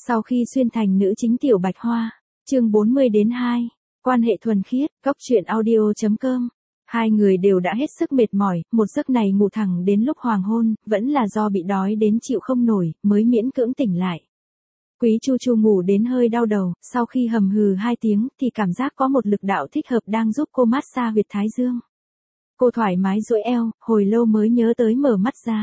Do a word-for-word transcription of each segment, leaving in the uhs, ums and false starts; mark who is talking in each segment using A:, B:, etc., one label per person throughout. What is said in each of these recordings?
A: Sau khi xuyên thành nữ chính Tiểu Bạch Hoa, chương bốn mươi đến hai, quan hệ thuần khiết, góc truyện audio chấm com. Hai người đều đã hết sức mệt mỏi, một giấc này ngủ thẳng đến lúc hoàng hôn, vẫn là do bị đói đến chịu không nổi, mới miễn cưỡng tỉnh lại. Quý Chu Chu ngủ đến hơi đau đầu, sau khi hầm hừ hai tiếng thì cảm giác có một lực đạo thích hợp đang giúp cô massage huyệt thái dương. Cô thoải mái duỗi eo, hồi lâu mới nhớ tới mở mắt ra.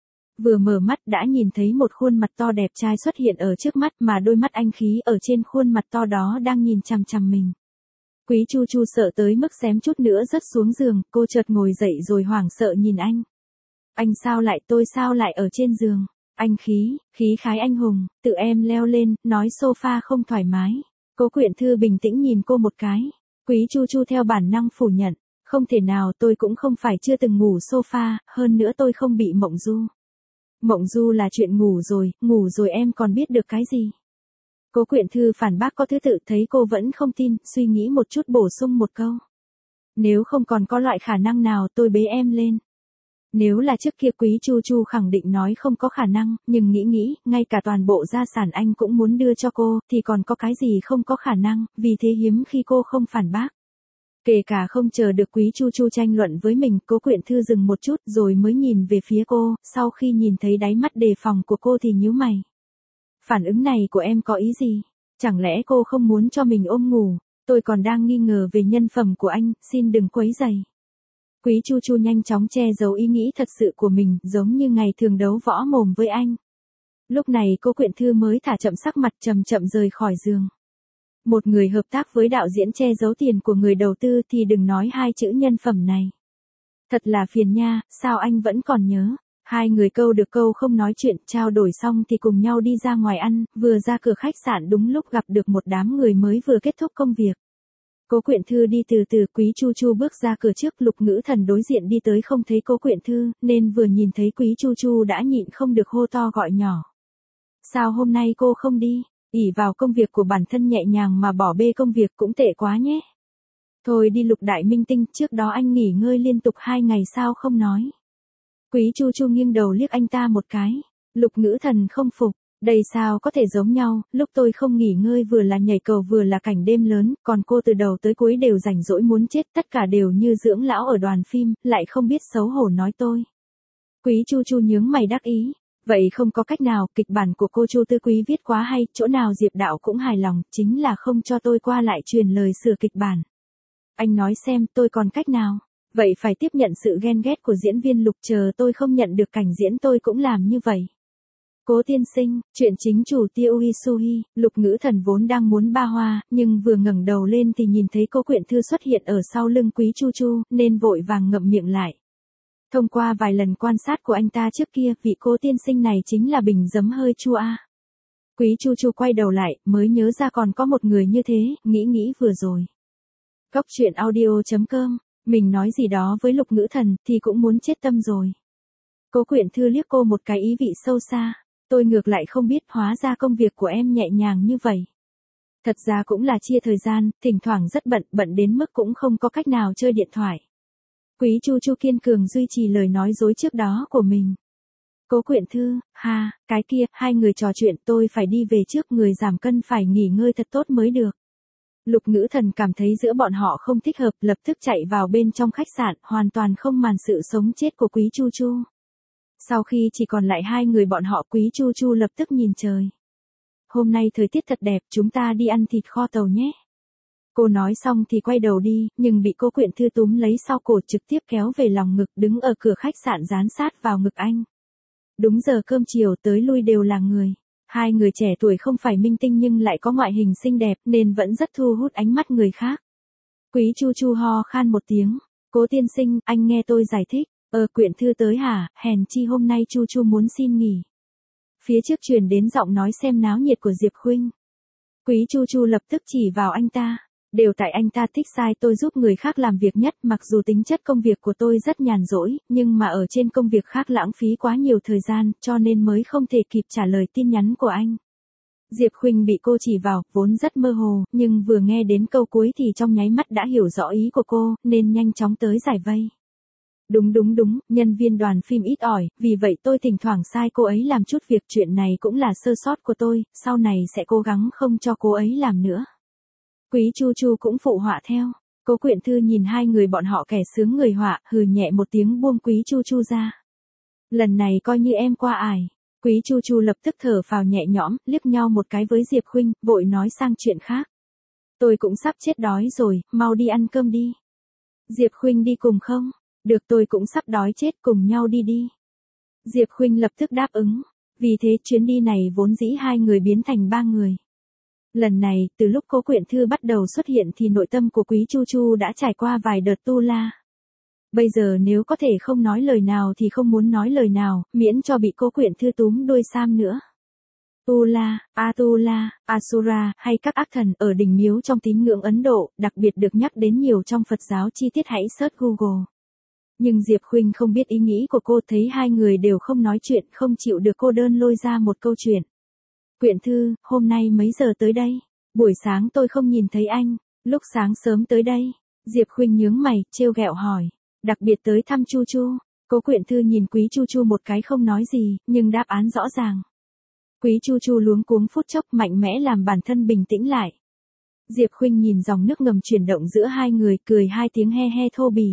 A: Vừa mở mắt đã nhìn thấy một khuôn mặt to đẹp trai xuất hiện ở trước mắt, mà đôi mắt anh khí ở trên khuôn mặt to đó đang nhìn chằm chằm mình. Quý Chu Chu sợ tới mức xém chút nữa rớt xuống giường, cô chợt ngồi dậy rồi hoảng sợ nhìn anh. Anh sao lại, tôi sao lại ở trên giường? Anh khí, khí khái anh hùng, tự em leo lên, nói sofa không thoải mái. Cố Quyện Thư bình tĩnh nhìn cô một cái. Quý Chu Chu theo bản năng phủ nhận, không thể nào, tôi cũng không phải chưa từng ngủ sofa, hơn nữa tôi không bị mộng du. Mộng du là chuyện ngủ rồi, ngủ rồi em còn biết được cái gì? Cố Quyện Thư phản bác có thứ tự, thấy cô vẫn không tin, suy nghĩ một chút bổ sung một câu. Nếu không còn có loại khả năng nào tôi bế em lên. Nếu là trước kia Quý Chu Chu khẳng định nói không có khả năng, nhưng nghĩ nghĩ, ngay cả toàn bộ gia sản anh cũng muốn đưa cho cô, thì còn có cái gì không có khả năng, vì thế hiếm khi cô không phản bác. Kể cả không chờ được Quý Chu Chu tranh luận với mình, Cố Quyện Thư dừng một chút rồi mới nhìn về phía cô, sau khi nhìn thấy đáy mắt đề phòng của cô thì nhíu mày. Phản ứng này của em có ý gì? Chẳng lẽ cô không muốn cho mình ôm ngủ? Tôi còn đang nghi ngờ về nhân phẩm của anh, xin đừng quấy rầy. Quý Chu Chu nhanh chóng che giấu ý nghĩ thật sự của mình, giống như ngày thường đấu võ mồm với anh. Lúc này Cố Quyện Thư mới thả chậm sắc mặt, chậm chậm rời khỏi giường. Một người hợp tác với đạo diễn che giấu tiền của người đầu tư thì đừng nói hai chữ nhân phẩm này. Thật là phiền nha, sao anh vẫn còn nhớ? Hai người câu được câu không nói chuyện, trao đổi xong thì cùng nhau đi ra ngoài ăn, vừa ra cửa khách sạn đúng lúc gặp được một đám người mới vừa kết thúc công việc. Cố Quyện Thư đi từ từ, Quý Chu Chu bước ra cửa trước, Lục Ngữ Thần đối diện đi tới không thấy Cố Quyện Thư, nên vừa nhìn thấy Quý Chu Chu đã nhịn không được hô to gọi nhỏ. Sao hôm nay cô không đi? Ỷ vào công việc của bản thân nhẹ nhàng mà bỏ bê công việc cũng tệ quá nhé. Thôi đi Lục đại minh tinh, trước đó anh nghỉ ngơi liên tục hai ngày sao không nói. Quý Chu Chu nghiêng đầu liếc anh ta một cái. Lục Ngữ Thần không phục, đây sao có thể giống nhau, lúc tôi không nghỉ ngơi vừa là nhảy cầu vừa là cảnh đêm lớn, còn cô từ đầu tới cuối đều rảnh rỗi muốn chết, tất cả đều như dưỡng lão ở đoàn phim, lại không biết xấu hổ nói tôi. Quý Chu Chu nhướng mày đắc ý. Vậy không có cách nào, kịch bản của cô Chu Tư Quý viết quá hay, chỗ nào Diệp Đạo cũng hài lòng, chính là không cho tôi qua lại truyền lời sửa kịch bản. Anh nói xem, tôi còn cách nào? Vậy phải tiếp nhận sự ghen ghét của diễn viên Lục, chờ tôi không nhận được cảnh diễn tôi cũng làm như vậy. Cố tiên sinh, chuyện chính chủ Tiêu Isuhi, Lục Ngữ Thần vốn đang muốn ba hoa, nhưng vừa ngẩng đầu lên thì nhìn thấy Cố Quyện Thư xuất hiện ở sau lưng Quý Chu Chu, nên vội vàng ngậm miệng lại. Thông qua vài lần quan sát của anh ta trước kia, vị Cố tiên sinh này chính là bình giấm hơi chua a. Quý Chu Chu quay đầu lại, mới nhớ ra còn có một người như thế, nghĩ nghĩ vừa rồi. Góc truyện audio chấm com, mình nói gì đó với Lục Ngữ Thần thì cũng muốn chết tâm rồi. Cố Quyện Thư liếc cô một cái ý vị sâu xa, tôi ngược lại không biết, hóa ra công việc của em nhẹ nhàng như vậy. Thật ra cũng là chia thời gian, thỉnh thoảng rất bận, bận đến mức cũng không có cách nào chơi điện thoại. Quý Chu Chu kiên cường duy trì lời nói dối trước đó của mình. Cố Quyện Thư, ha, cái kia, hai người trò chuyện, tôi phải đi về trước, người giảm cân phải nghỉ ngơi thật tốt mới được. Lục Ngữ Thần cảm thấy giữa bọn họ không thích hợp, lập tức chạy vào bên trong khách sạn, hoàn toàn không màng sự sống chết của Quý Chu Chu. Sau khi chỉ còn lại hai người bọn họ, Quý Chu Chu lập tức nhìn trời. Hôm nay thời tiết thật đẹp, chúng ta đi ăn thịt kho tàu nhé. Cô nói xong thì quay đầu đi, nhưng bị Cố Quyện Thư túm lấy sau cổ trực tiếp kéo về lòng ngực, đứng ở cửa khách sạn dán sát vào ngực anh. Đúng giờ cơm chiều, tới lui đều là người. Hai người trẻ tuổi không phải minh tinh nhưng lại có ngoại hình xinh đẹp nên vẫn rất thu hút ánh mắt người khác. Quý Chu Chu ho khan một tiếng. Cố tiên sinh, anh nghe tôi giải thích. Ờ Quyện Thư tới hả, hèn chi hôm nay Chu Chu muốn xin nghỉ. Phía trước truyền đến giọng nói xem náo nhiệt của Diệp Khuynh. Quý Chu Chu lập tức chỉ vào anh ta. Đều tại anh ta thích sai tôi giúp người khác làm việc nhất, mặc dù tính chất công việc của tôi rất nhàn rỗi, nhưng mà ở trên công việc khác lãng phí quá nhiều thời gian, cho nên mới không thể kịp trả lời tin nhắn của anh. Diệp Khuynh bị cô chỉ vào, vốn rất mơ hồ, nhưng vừa nghe đến câu cuối thì trong nháy mắt đã hiểu rõ ý của cô, nên nhanh chóng tới giải vây. Đúng đúng đúng, nhân viên đoàn phim ít ỏi, vì vậy tôi thỉnh thoảng sai cô ấy làm chút việc, chuyện này cũng là sơ sót của tôi, sau này sẽ cố gắng không cho cô ấy làm nữa. Quý Chu Chu cũng phụ họa theo. Cố Quyện Thư nhìn hai người bọn họ kẻ sướng người họa, hừ nhẹ một tiếng buông Quý Chu Chu ra. Lần này coi như em qua ải. Quý Chu Chu lập tức thở phào nhẹ nhõm, liếc nhau một cái với Diệp Khuynh, vội nói sang chuyện khác. Tôi cũng sắp chết đói rồi, mau đi ăn cơm đi. Diệp Khuynh đi cùng không? Được, tôi cũng sắp đói chết, cùng nhau đi đi. Diệp Khuynh lập tức đáp ứng. Vì thế chuyến đi này vốn dĩ hai người biến thành ba người. Lần này, từ lúc Cố Quyện Thư bắt đầu xuất hiện thì nội tâm của Quý Chu Chu đã trải qua vài đợt tu la. Bây giờ nếu có thể không nói lời nào thì không muốn nói lời nào, miễn cho bị Cố Quyện Thư túm đuôi sam nữa. Tu la, Atula, Asura hay các ác thần ở đỉnh miếu trong tín ngưỡng Ấn Độ, đặc biệt được nhắc đến nhiều trong Phật giáo, chi tiết hãy search Google. Nhưng Diệp Khuynh không biết ý nghĩ của cô, thấy hai người đều không nói chuyện, không chịu được cô đơn lôi ra một câu chuyện. Quyện Thư, hôm nay mấy giờ tới đây? Buổi sáng tôi không nhìn thấy anh, lúc sáng sớm tới đây. Diệp Khuynh nhướng mày, trêu ghẹo hỏi. Đặc biệt tới thăm Chu Chu. Cố Quyện Thư nhìn Quý Chu Chu một cái không nói gì, nhưng đáp án rõ ràng. Quý Chu Chu luống cuống phút chốc, mạnh mẽ làm bản thân bình tĩnh lại. Diệp Khuynh nhìn dòng nước ngầm chuyển động giữa hai người, cười hai tiếng he he thô bỉ.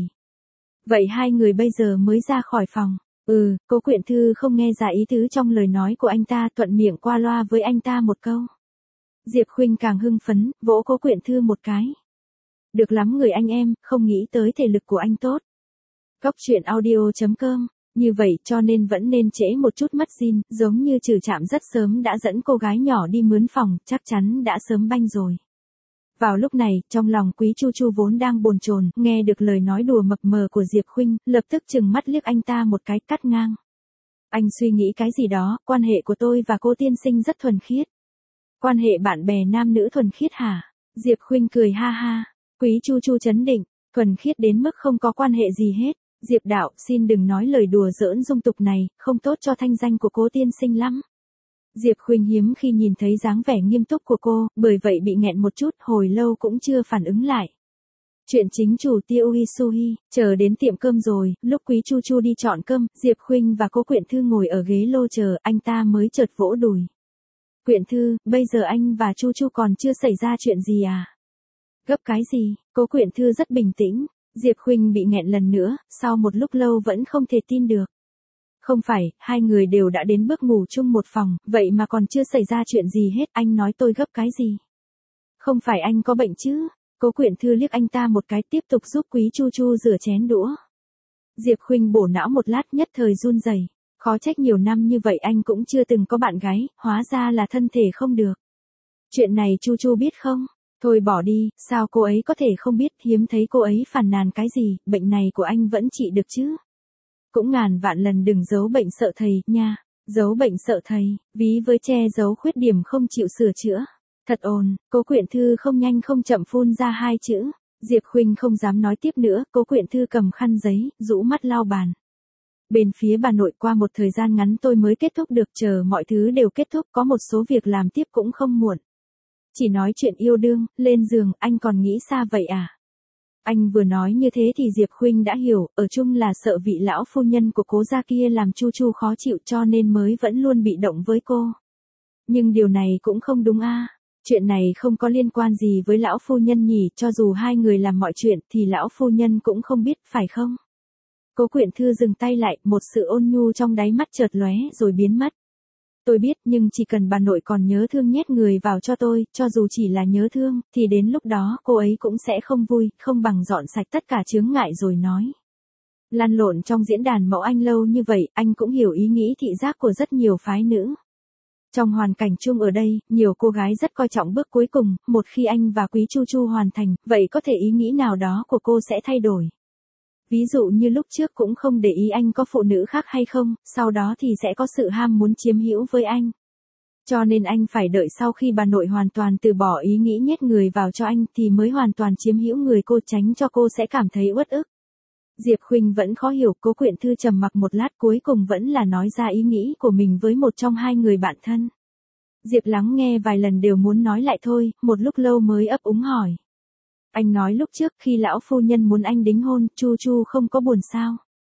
A: Vậy hai người bây giờ mới ra khỏi phòng. Ừ, Cố Quyện Thư không nghe ra ý tứ trong lời nói của anh ta, thuận miệng qua loa với anh ta một câu. Diệp Khuynh càng hưng phấn, vỗ Cố Quyện Thư một cái. Được lắm người anh em, không nghĩ tới thể lực của anh tốt. Góc truyện audio chấm com. Như vậy cho nên vẫn nên trễ một chút mất zin, giống như Trừ Trạm rất sớm đã dẫn cô gái nhỏ đi mướn phòng, chắc chắn đã sớm banh rồi. Vào lúc này, trong lòng Quý Chu Chu vốn đang bồn chồn, nghe được lời nói đùa mập mờ của Diệp Khuynh, lập tức trừng mắt liếc anh ta một cái, cắt ngang. Anh suy nghĩ cái gì đó, quan hệ của tôi và cô tiên sinh rất thuần khiết. Quan hệ bạn bè nam nữ thuần khiết hả? Diệp Khuynh cười ha ha. Quý Chu Chu chấn định, thuần khiết đến mức không có quan hệ gì hết. Diệp đạo, xin đừng nói lời đùa giỡn dung tục này, không tốt cho thanh danh của cô tiên sinh lắm. Diệp Khuynh hiếm khi nhìn thấy dáng vẻ nghiêm túc của cô, bởi vậy bị nghẹn một chút, hồi lâu cũng chưa phản ứng lại. Chuyện chính chủ Tiêu Isuhi, chờ đến tiệm cơm rồi, lúc Quý Chu Chu đi chọn cơm, Diệp Khuynh và Cố Quyện Thư ngồi ở ghế lô chờ, anh ta mới chợt vỗ đùi. Quyện Thư, bây giờ anh và Chu Chu còn chưa xảy ra chuyện gì à? Gấp cái gì? Cố Quyện Thư rất bình tĩnh. Diệp Khuynh bị nghẹn lần nữa, sau một lúc lâu vẫn không thể tin được. Không phải, hai người đều đã đến bước ngủ chung một phòng, vậy mà còn chưa xảy ra chuyện gì hết, anh nói tôi gấp cái gì? Không phải anh có bệnh chứ? Cố Quyện Thư liếc anh ta một cái, tiếp tục giúp Quý Chu Chu rửa chén đũa. Diệp Khuynh bổ não một lát, nhất thời run rẩy. Khó trách nhiều năm như vậy anh cũng chưa từng có bạn gái, hóa ra là thân thể không được. Chuyện này Chu Chu biết không? Thôi bỏ đi, sao cô ấy có thể không biết, hiếm thấy cô ấy phàn nàn cái gì, bệnh này của anh vẫn trị được chứ. Cũng ngàn vạn lần đừng giấu bệnh sợ thầy, nha. Giấu bệnh sợ thầy, ví với che giấu khuyết điểm không chịu sửa chữa. Thật ồn, Cố Quyện Thư không nhanh không chậm phun ra hai chữ. Diệp Khuynh không dám nói tiếp nữa, Cố Quyện Thư cầm khăn giấy, rũ mắt lau bàn. Bên phía bà nội, qua một thời gian ngắn tôi mới kết thúc được, chờ mọi thứ đều kết thúc, có một số việc làm tiếp cũng không muộn. Chỉ nói chuyện yêu đương, lên giường, anh còn nghĩ xa vậy à? Anh vừa nói như thế thì Diệp Khuynh đã hiểu, ở chung là sợ vị lão phu nhân của Cố gia kia làm Chu Chu khó chịu cho nên mới vẫn luôn bị động với cô. Nhưng điều này cũng không đúng a. Chuyện này không có liên quan gì với lão phu nhân nhỉ, cho dù hai người làm mọi chuyện thì lão phu nhân cũng không biết, phải không? Cố Quyện Thư dừng tay lại, một sự ôn nhu trong đáy mắt chợt lóe rồi biến mất. Tôi biết, nhưng chỉ cần bà nội còn nhớ thương nhét người vào cho tôi, cho dù chỉ là nhớ thương, thì đến lúc đó cô ấy cũng sẽ không vui, không bằng dọn sạch tất cả chướng ngại rồi nói. Lăn lộn trong diễn đàn mẫu Anh lâu như vậy, anh cũng hiểu ý nghĩ thị giác của rất nhiều phái nữ. Trong hoàn cảnh chung ở đây, nhiều cô gái rất coi trọng bước cuối cùng, một khi anh và Quý Chu Chu hoàn thành, vậy có thể ý nghĩ nào đó của cô sẽ thay đổi. Ví dụ như lúc trước cũng không để ý anh có phụ nữ khác hay không, sau đó thì sẽ có sự ham muốn chiếm hữu với anh. Cho nên anh phải đợi sau khi bà nội hoàn toàn từ bỏ ý nghĩ nhét người vào cho anh thì mới hoàn toàn chiếm hữu người cô, tránh cho cô sẽ cảm thấy uất ức. Diệp Khuynh vẫn khó hiểu, Cố Quyện Thư trầm mặc một lát cuối cùng vẫn là nói ra ý nghĩ của mình với một trong hai người bạn thân. Diệp lắng nghe vài lần đều muốn nói lại thôi, một lúc lâu mới ấp úng hỏi. Anh nói lúc trước khi lão phu nhân muốn anh đính hôn, Chu Chu không có buồn sao?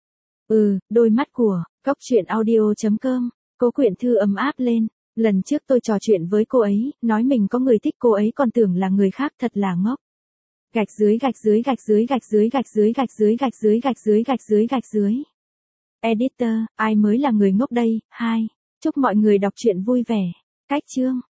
A: Ừ, đôi mắt của, Cóc truyện audio.com, Cố Quyển Thư ấm áp lên. Lần trước tôi trò chuyện với cô ấy, nói mình có người thích, cô ấy còn tưởng là người khác, thật là ngốc. Gạch dưới gạch dưới gạch dưới gạch dưới gạch dưới gạch dưới gạch dưới gạch dưới gạch dưới gạch dưới. Editor, ai mới là người ngốc đây? Hai. Chúc mọi người đọc truyện vui vẻ. Cách chương.